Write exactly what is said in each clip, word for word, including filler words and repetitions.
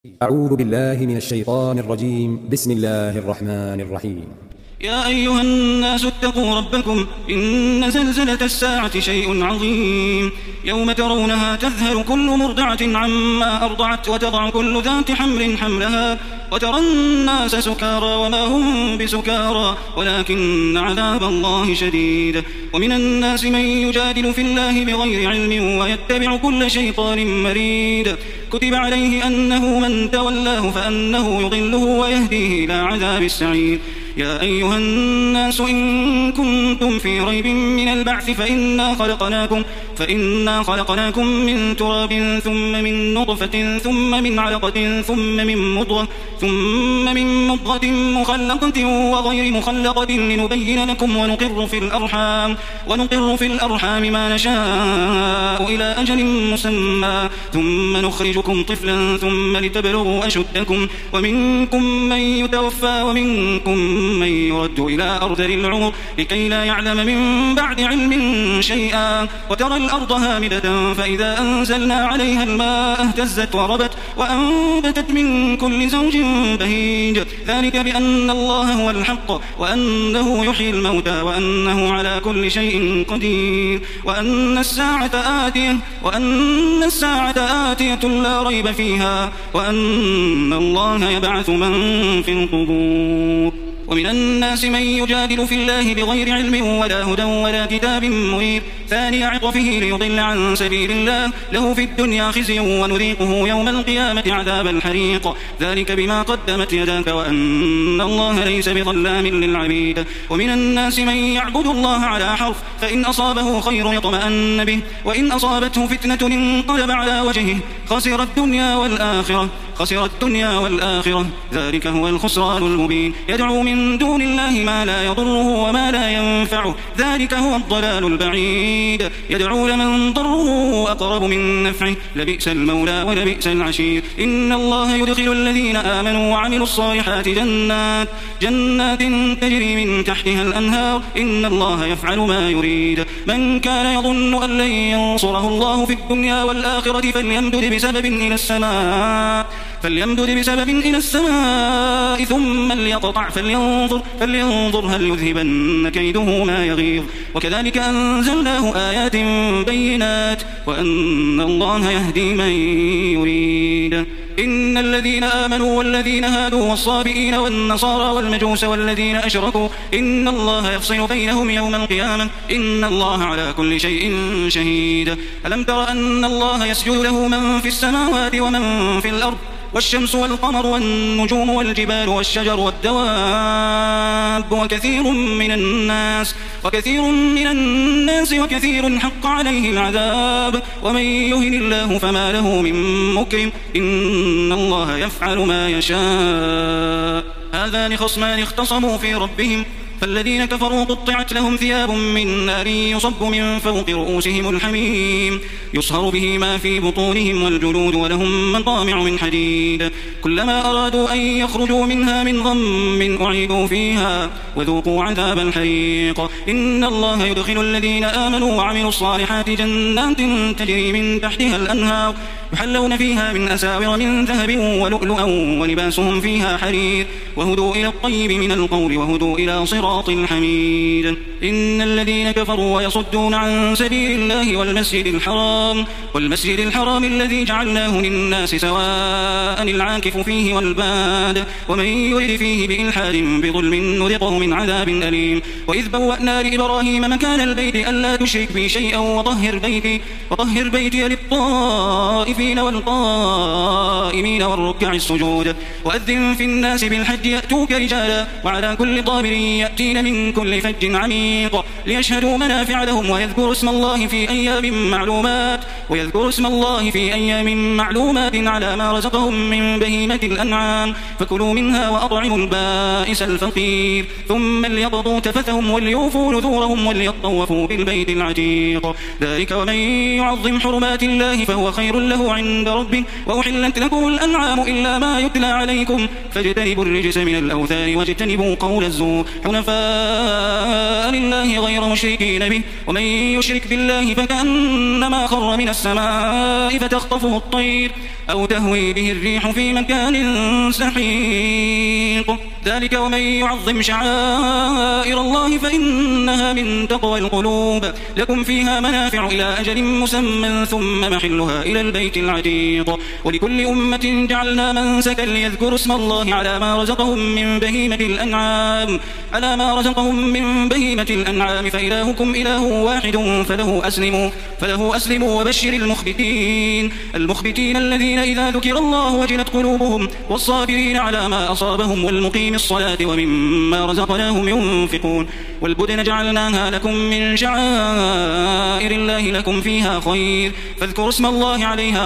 أعوذ بالله من الشيطان الرجيم. بسم الله الرحمن الرحيم. يا أيها الناس اتقوا ربكم إن زلزلة الساعة شيء عظيم يوم ترونها تذهل كل مرضعة عما أرضعت وتضع كل ذات حمل حملها وترى الناس سكارى وما هم بسكارى ولكن عذاب الله شديد. ومن الناس من يجادل في الله بغير علم ويتبع كل شيطان مريد كتب عليه أنه من تولاه فأنه يضله ويهديه إلى عذاب السعير. يا أيها الناس إن كنتم في ريب من البعث فإنا خلقناكم, فإنا خلقناكم من تراب ثم من نطفة ثم من علقة ثم من مضغة ثم من مضغة مخلقة وغير مخلقة لنبين لكم ونقر في الأرحام ونقر في الأرحام ما نشاء إلى أجل مسمى ثم نخرجكم طفلا ثم لتبلغوا أشدكم ومنكم من يتوفى ومنكم من يرد إلى أرذل العمر لكي لا يعلم من بعد علم شيئا. وترى الأرض هامدة فإذا أنزلنا عليها الماء اهتزت وربت وأنبتت من كل زوج بهيج ذلك بأن الله هو الحق وأنه يحيي الموتى وأنه على كل شيء قدير وأن الساعة آتية وأن الساعة آتية لا ريب فيها وأن الله يبعث من في القبور. ومن الناس من يجادل في الله بغير علم ولا هدى ولا كتاب منير ثاني عطفه ليضل عن سبيل الله له في الدنيا خزي ونذيقه يوم القيامة عذاب الحريق ذلك بما قدمت يداك وأن الله ليس بظلام للعبيد. ومن الناس من يعبد الله على حرف فإن أصابه خير يطمأن به وإن أصابته فتنة انقلب على وجهه خسر الدنيا والآخرة خسر الدنيا والآخرة ذلك هو الخسران المبين. يدعو من دون الله ما لا يضره وما لا ينفعه ذلك هو الضلال البعيد. يدعو لمن ضره أقرب من نفعه لبئس المولى ولبئس العشير. إن الله يدخل الذين آمنوا وعملوا الصالحات جنات جنات تجري من تحتها الأنهار إن الله يفعل ما يريد. من كان يظن أن لن ينصره الله في الدنيا والآخرة فليمدد بسبب إلى السماء فليمدد بسبب إلى السماء ثم ليقطع فلينظر, فلينظر هل يذهبن كيده ما يغيظ. وكذلك أنزلناه آيات بينات وأن الله يهدي من يريد. إن الذين آمنوا والذين هادوا والصابئين والنصارى والمجوس والذين أشركوا إن الله يفصل بينهم يوم القيامة إن الله على كل شيء شهيد. ألم تر أن الله يسجد له من في السماوات ومن في الأرض والشمس والقمر والنجوم والجبال والشجر والدواب وكثير من الناس وكثير من الناس وكثير حق عليه العذاب ومن يهن الله فما له من مكرم إن الله يفعل ما يشاء. هذان خصمان اختصموا في ربهم فالذين كفروا قطعت لهم ثياب من نار يصب من فوق رؤوسهم الحميم يصهر به ما في بطونهم والجلود ولهم مقامع من حديد كلما أرادوا أن يخرجوا منها من غم أعيدوا فيها وذوقوا عذاب الحريق. إن الله يدخل الذين آمنوا وعملوا الصالحات جنات تجري من تحتها الأنهار يحلون فيها من أساور من ذهب ولؤلؤا ولباسهم فيها حرير وهدوا إلى الطيب من القول وهدوا إلى صراط الحميد. إن الذين كفروا ويصدون عن سبيل الله والمسجد الحرام والمسجد الحرام الذي جعلناه للناس سواء العاكف فيه والباد ومن يرد فيه بإلحاد بظلم نذقه من عذاب أليم. وإذ بوأنا لإبراهيم مكان البيت ألا تشرك بي شيئا وطهر بيتي وطهر بيتي للطائفين والقائمين والركع السجود وأذن في الناس بالحج يأتوك رجالا وعلى كل ضامر يأتين من كل فج عميق ليشهدوا منافع لهم ويذكروا اسم الله في أيام معلومات ويذكروا اسم الله في أيام معلومات على ما رزقهم من بهيمة الأنعام فكلوا منها وأطعموا البائس الفقير ثم ليقضوا تفثهم وليوفوا نذورهم وليطوفوا بالبيت العتيق ذلك ومن يعظم حرمات الله فهو خير له عند ربه وأحلت لكم الأنعام إلا ما يتلى عليكم فاجتنبوا الرجس من الأوثان واجتنبوا قول الزور حنفاء لله غير غير مشركين به ومن يشرك بالله فكأنما خر من السماء فتخطفه الطير أو تهوي به الريح في مكان سحيق ذلك ومن يعظم شعائر الله فإنها من تقوى القلوب لكم فيها منافع إلى أجل مسمى ثم محلها إلى البيت العتيق ولكل أمة جعلنا منسكا ليذكروا اسم الله على ما رزقهم من بهيمة الأنعام على ما رزقهم من بهيمة الأنعام فإلهكم إله واحد فله أسلموا فله أسلموا وبشر المخبتين المخبتين الذين إذا ذكر الله وجلت قلوبهم والصابرين على ما أصابهم والمقيم الصلاة ومما رزقناهم ينفقون والبدن جعلناها لكم من شعائر الله لكم فيها خير فاذكروا اسم الله عليها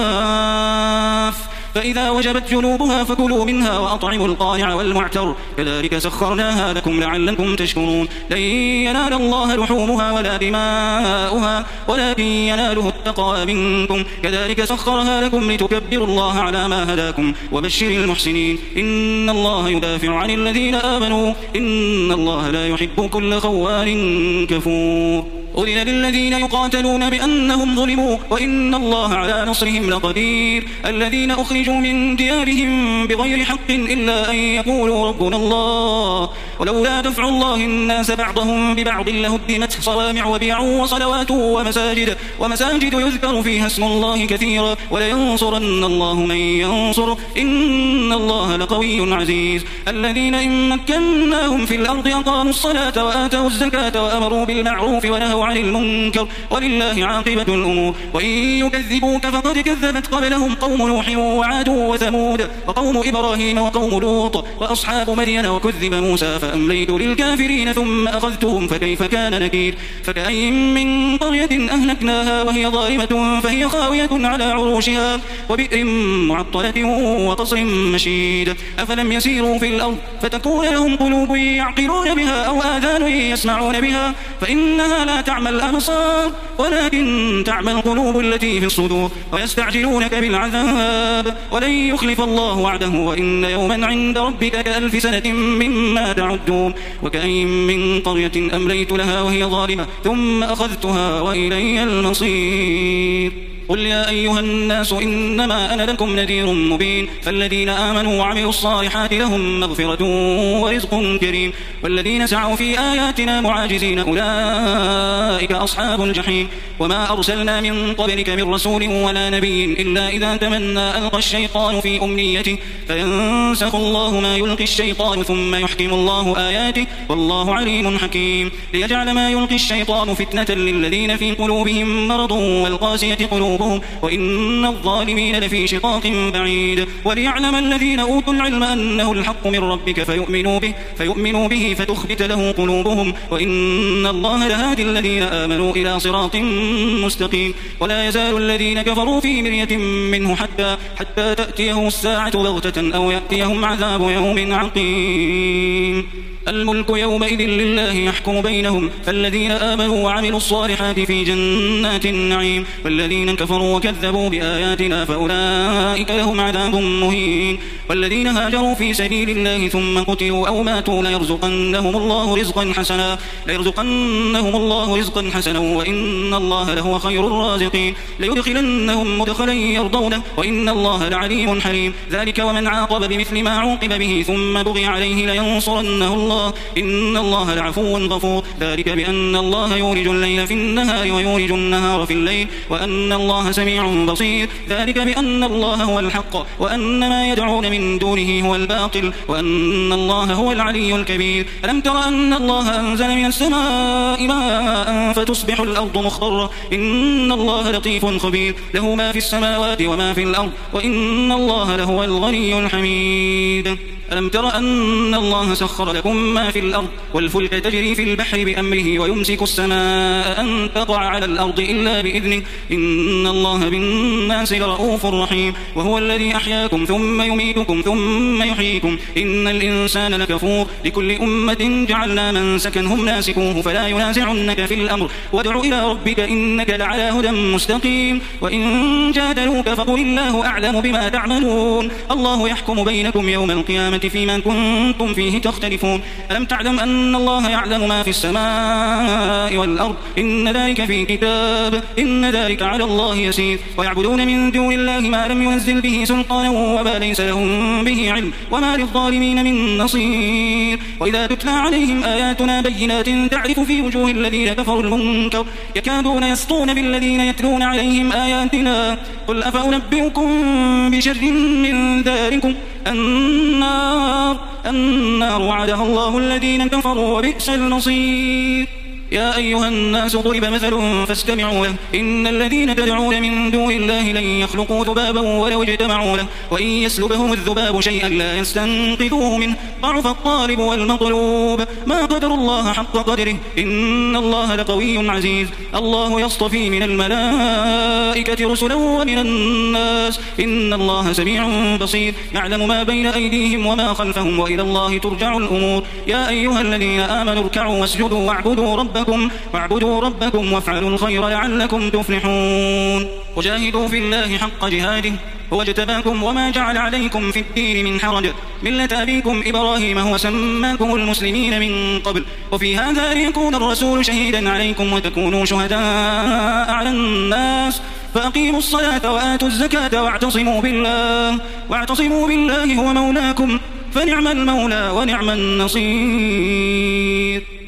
صواف فإذا وجبت جنوبها فكلوا منها وأطعموا القانع والمعتر كذلك سخرناها لكم لعلكم تشكرون لن ينال الله لحومها ولا دماؤها ولكن يناله التقوى منكم كذلك سخرها لكم لتكبروا الله على ما هداكم وبشر المحسنين إن الله يدافع عن الذين آمنوا إن الله لا يحب كل خوان كفور أذن للذين يقاتلون بأنهم ظلموا وإن الله على نصرهم لقدير الذين أخرجوا من ديارهم بغير حق إلا أن يقولوا ربنا الله ولولا دفع الله الناس بعضهم ببعض لهدمت صوامع وبيع وصلوات ومساجد ومساجد يذكر فيها اسم الله كثيرا ولينصرن الله من ينصر إن الله لقوي عزيز الذين إن مكناهم في الأرض أقاموا الصلاة وآتوا الزكاة وأمروا بالمعروف ونهوا عن المنكر ولله عاقبة الأمور وإن يكذبوك فقد كذبت قبلهم قوم نوح وعاد وثمود وقوم إبراهيم وقوم لوط وأصحاب مدين وكذب موسى فأمليت للكافرين ثم أخذتهم فكيف كان نكير فكأين من قرية أهلكناها وهي ظالمة فهي خاوية على عروشها وبئر معطلة وقصر مشيد أفلم يسيروا في الأرض فتكون لهم قلوب يعقلون بها أو آذان يسمعون بها فإنها لا تعمل الأبصار ولكن تعمل القلوب التي في الصدور ويستعجلونك بالعذاب ولن يخلف الله وعده وإن يوما عند ربك كألف سنة مما تعدون وكأين من قرية أمليت لها وهي ظالمة ثم أخذتها وإلي المصير قل يا أيها الناس إنما أنا لكم نذير مبين فالذين آمنوا وعملوا الصالحات لهم مغفرة ورزق كريم والذين سعوا في آياتنا معاجزين أولئك أصحاب الجحيم وما أرسلنا من قبلك من رسول ولا نبي إلا إذا تمنى ألقى الشيطان في أمنيته فينسخ الله ما يلقي الشيطان ثم يحكم الله آياته والله عليم حكيم ليجعل ما يلقي الشيطان فتنة للذين في قلوبهم مرض والقاسية قلوبهم وإن الظالمين لفي شقاق بعيد وليعلم الذين أوتوا العلم أنه الحق من ربك فيؤمنوا به, فيؤمنوا به فتخبت له قلوبهم وإن الله لهادي الذين آمنوا إلى صراط مستقيم ولا يزال الذين كفروا في مرية منه حتى, حتى تأتيهم الساعة بغتة أو يأتيهم عذاب يوم عقيم الملك يومئذ لله يحكم بينهم فالذين آمنوا وعملوا الصالحات في جنات النعيم والذين كفروا وكذبوا بآياتنا فأولئك لهم عذاب مهين والذين هاجروا في سبيل الله ثم قتلوا أو ماتوا ليرزقنهم الله رزقا حسنا ليرزقنهم الله رزقا حسنا وإن الله لهو خير الرازقين ليدخلنهم مدخلا يرضونه وإن الله لعليم حليم ذلك ومن عاقب بمثل ما عوقب به ثم بغي عليه لينصرنه الله إن الله لعفو غفور ذلك بأن الله يولج الليل في النهار ويولج النهار في الليل وأن الله سميع بصير ذلك بأن الله هو الحق وأن ما يدعون من دونه هو الباطل وأن الله هو العلي الكبير ألم تر أن الله أنزل من السماء ماء فتصبح الأرض مخضرة إن الله لطيف خبير له ما في السماوات وما في الأرض وإن الله لهو الغني الحميد ألم تر أن الله سخر لكم ما في الأرض والفلك تجري في البحر بأمره ويمسك السماء أن تقع على الأرض إلا بإذنه إن الله بالناس لرؤوف رحيم وهو الذي أحياكم ثم يميتكم ثم يحييكم إن الإنسان لكفور لكل أمة جعلنا منسكا هم ناسكوه فلا ينازعنك في الأمر وادع إلى ربك إنك لعلى هدى مستقيم وإن جادلوك فقل الله أعلم بما تعملون الله يحكم بينكم يوم القيامة القيامة فيما كنتم فيه تختلفون. ألم تعلم أن الله يعلم ما في السماء والأرض إن ذلك في كتاب إن ذلك على الله يسير. ويعبدون من دون الله ما لم ينزل به سلطانا وما ليس لهم به علم وما للظالمين من نصير. وإذا تتلى عليهم آياتنا بينات تعرف في وجوه الذين كفروا المنكر يكادون يسطون بالذين يتلون عليهم آياتنا. قل أفأنبئكم بشر من ذلكم النار النار وعدها الله الذين كفروا وبئس المصير. يا أيها الناس ضرب مثل فاستمعوا له إن الذين تدعون من دون الله لن يخلقوا ذبابا ولو اجتمعوا له وإن يسلبهم الذباب شيئا لا يستنقذوه منه ضعف الطالب والمطلوب ما قدر الله حق قدره إن الله لقوي عزيز. الله يصطفي من الملائكة رسلا ومن الناس إن الله سميع بصير يعلم ما بين أيديهم وما خلفهم وإلى الله ترجع الأمور. يا أيها الذين آمنوا اركعوا واسجدوا واعبدوا ربكم واعبدوا ربكم وافعلوا الخير لعلكم تفلحون. وجاهدوا في الله حق جهاده هو اجتباكم وما جعل عليكم في الدين من حرج ملة أبيكم إبراهيم هو سماكم المسلمين من قبل وفي هذا ليكون الرسول شهيدا عليكم وتكونوا شهداء على الناس فأقيموا الصلاة وآتوا الزكاة واعتصموا بالله واعتصموا بالله هو مولاكم فنعم المولى ونعم النصير.